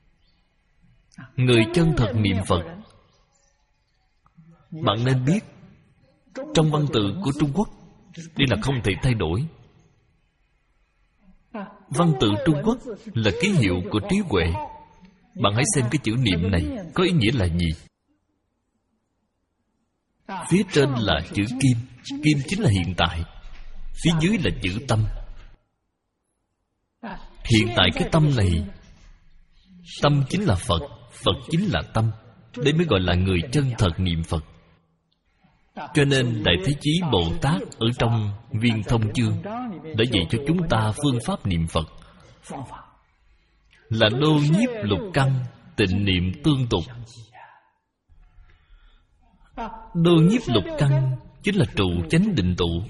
Người chân thật niệm Phật, bạn nên biết, trong văn tự của Trung Quốc, đây là không thể thay đổi. Văn tự Trung Quốc là ký hiệu của trí huệ. Bạn hãy xem cái chữ niệm này có ý nghĩa là gì. Phía trên là chữ kim, kim chính là hiện tại. Phía dưới là chữ tâm. Hiện tại cái tâm này, tâm chính là Phật, Phật chính là tâm. Đây mới gọi là người chân thật niệm Phật. Cho nên Đại Thế Chí Bồ Tát ở trong Viên Thông Chương đã dạy cho chúng ta phương pháp niệm Phật là đô nhiếp lục căn, tịnh niệm tương tục. Đô nhiếp lục căn chính là trụ chánh định tụ.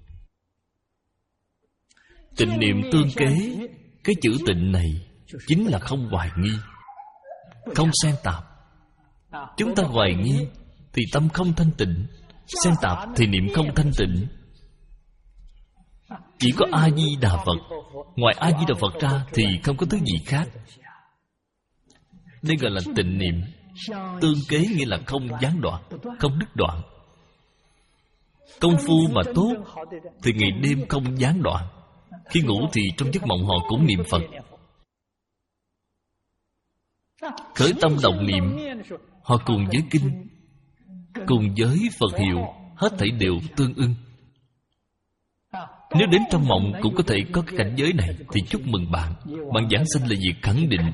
Tịnh niệm tương kế, cái chữ tịnh này chính là không hoài nghi, không xen tạp. Chúng ta hoài nghi thì tâm không thanh tịnh, xen tạp thì niệm không thanh tịnh. Chỉ có A-di-đà Phật, ngoài A-di-đà Phật ra thì không có thứ gì khác. Đây gọi là tịnh niệm. Tương kế nghĩa là không gián đoạn, không đứt đoạn. Công phu mà tốt thì ngày đêm không gián đoạn. Khi ngủ thì trong giấc mộng họ cũng niệm Phật. Khởi tâm động niệm, họ cùng với kinh, cùng với Phật hiệu, hết thảy đều tương ưng. Nếu đến trong mộng cũng có thể có cái cảnh giới này thì chúc mừng bạn. Bạn giảng sanh là việc khẳng định,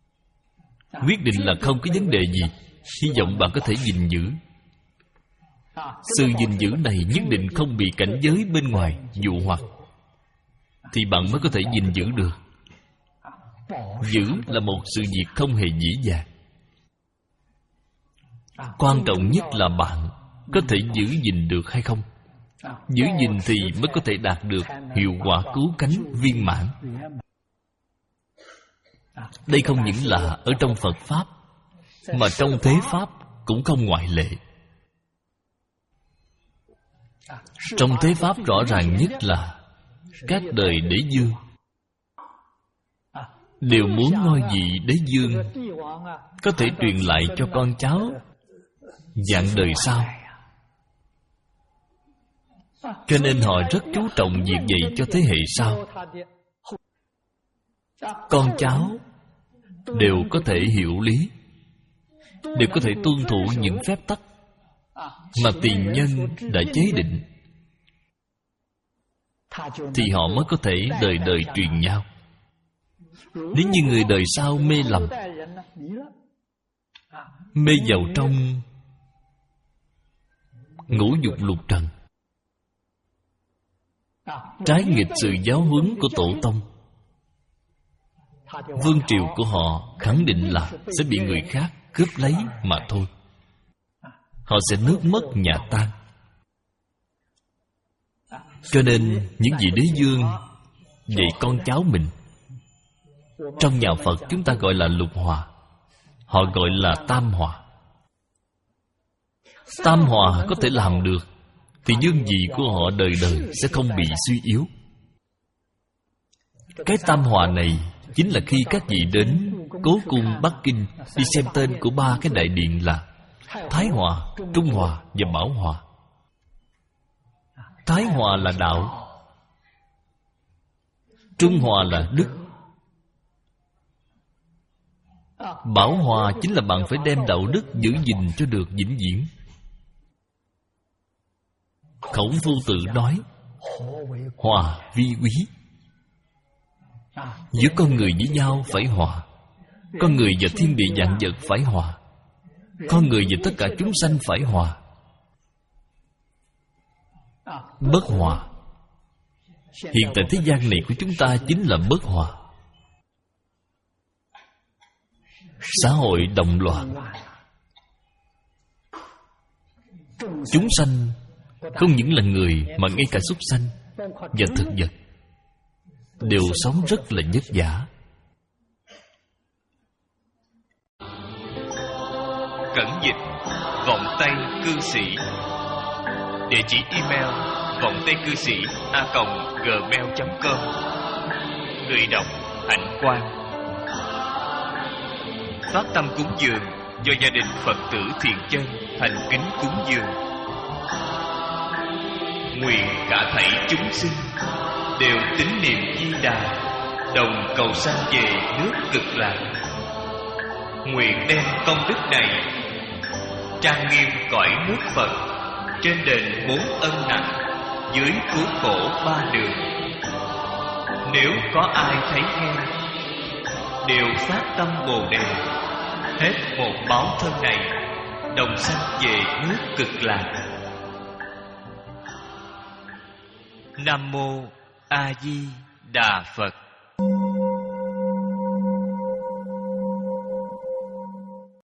quyết định là không có vấn đề gì. Hy vọng bạn có thể gìn giữ. Sự gìn giữ này nhất định không bị cảnh giới bên ngoài dụ hoặc, thì bạn mới có thể gìn giữ được. Giữ là một sự việc không hề dễ dàng. Quan trọng nhất là bạn có thể giữ gìn được hay không. Giữ gìn thì mới có thể đạt được hiệu quả cứu cánh viên mãn. Đây không những là ở trong Phật Pháp, mà trong thế Pháp cũng không ngoại lệ. Trong thế Pháp rõ ràng nhất là các đời đế vương đều muốn ngôi vị đế vương có thể truyền lại cho con cháu dạng đời sau. Cho nên họ rất chú trọng việc dạy cho thế hệ sau. Con cháu đều có thể hiểu lý, đều có thể tuân thủ những phép tắc mà tiền nhân đã chế định, thì họ mới có thể đời đời truyền nhau. Nếu như người đời sau mê lầm, mê vào trong ngũ dục lục trần, trái nghịch sự giáo huấn của tổ tông, vương triều của họ khẳng định là sẽ bị người khác cướp lấy mà thôi. Họ sẽ nước mất nhà tan. Cho nên những vị đế vương dạy con cháu mình, trong nhà Phật chúng ta gọi là lục hòa, họ gọi là tam hòa. Tam hòa có thể làm được thì dương vị của họ đời đời sẽ không bị suy yếu. Cái tam hòa này chính là khi các vị đến Cố Cung Bắc Kinh đi xem tên của ba cái đại điện là Thái Hòa, Trung Hòa và Bảo Hòa. Thái Hòa là đạo, Trung Hòa là đức, Bảo Hòa chính là bạn phải đem đạo đức giữ gìn cho được vĩnh viễn. Khổng Phu Tử nói hòa vi quý. Giữa con người với nhau phải hòa, con người và thiên địa vạn vật phải hòa, con người và tất cả chúng sanh phải hòa. Bất hòa, hiện tại thế gian này của chúng ta chính là bất hòa. Xã hội động loạn, chúng sanh không những là người mà ngay cả súc sanh và thực vật đều sống rất là vất vả. Cẩn dịch vọng tây cư sĩ. Địa chỉ email vọng tây cư sĩ a còng gmail chấm com. Người đọc Hạnh Quang. Phát tâm cúng dường do gia đình Phật tử Thiện Chân thành kính cúng dường. Nguyện cả thảy chúng sinh đều tín niệm Di Đà, đồng cầu sanh về nước Cực Lạc. Nguyện đem công đức này trang nghiêm cõi nước Phật, trên đền bốn ân nặng, dưới cứu khổ ba đường. Nếu có ai thấy nghe, đều phát tâm Bồ Đề, hết một báo thân này, đồng sanh về nước Cực Lạc. Nam mô A Di Đà Phật.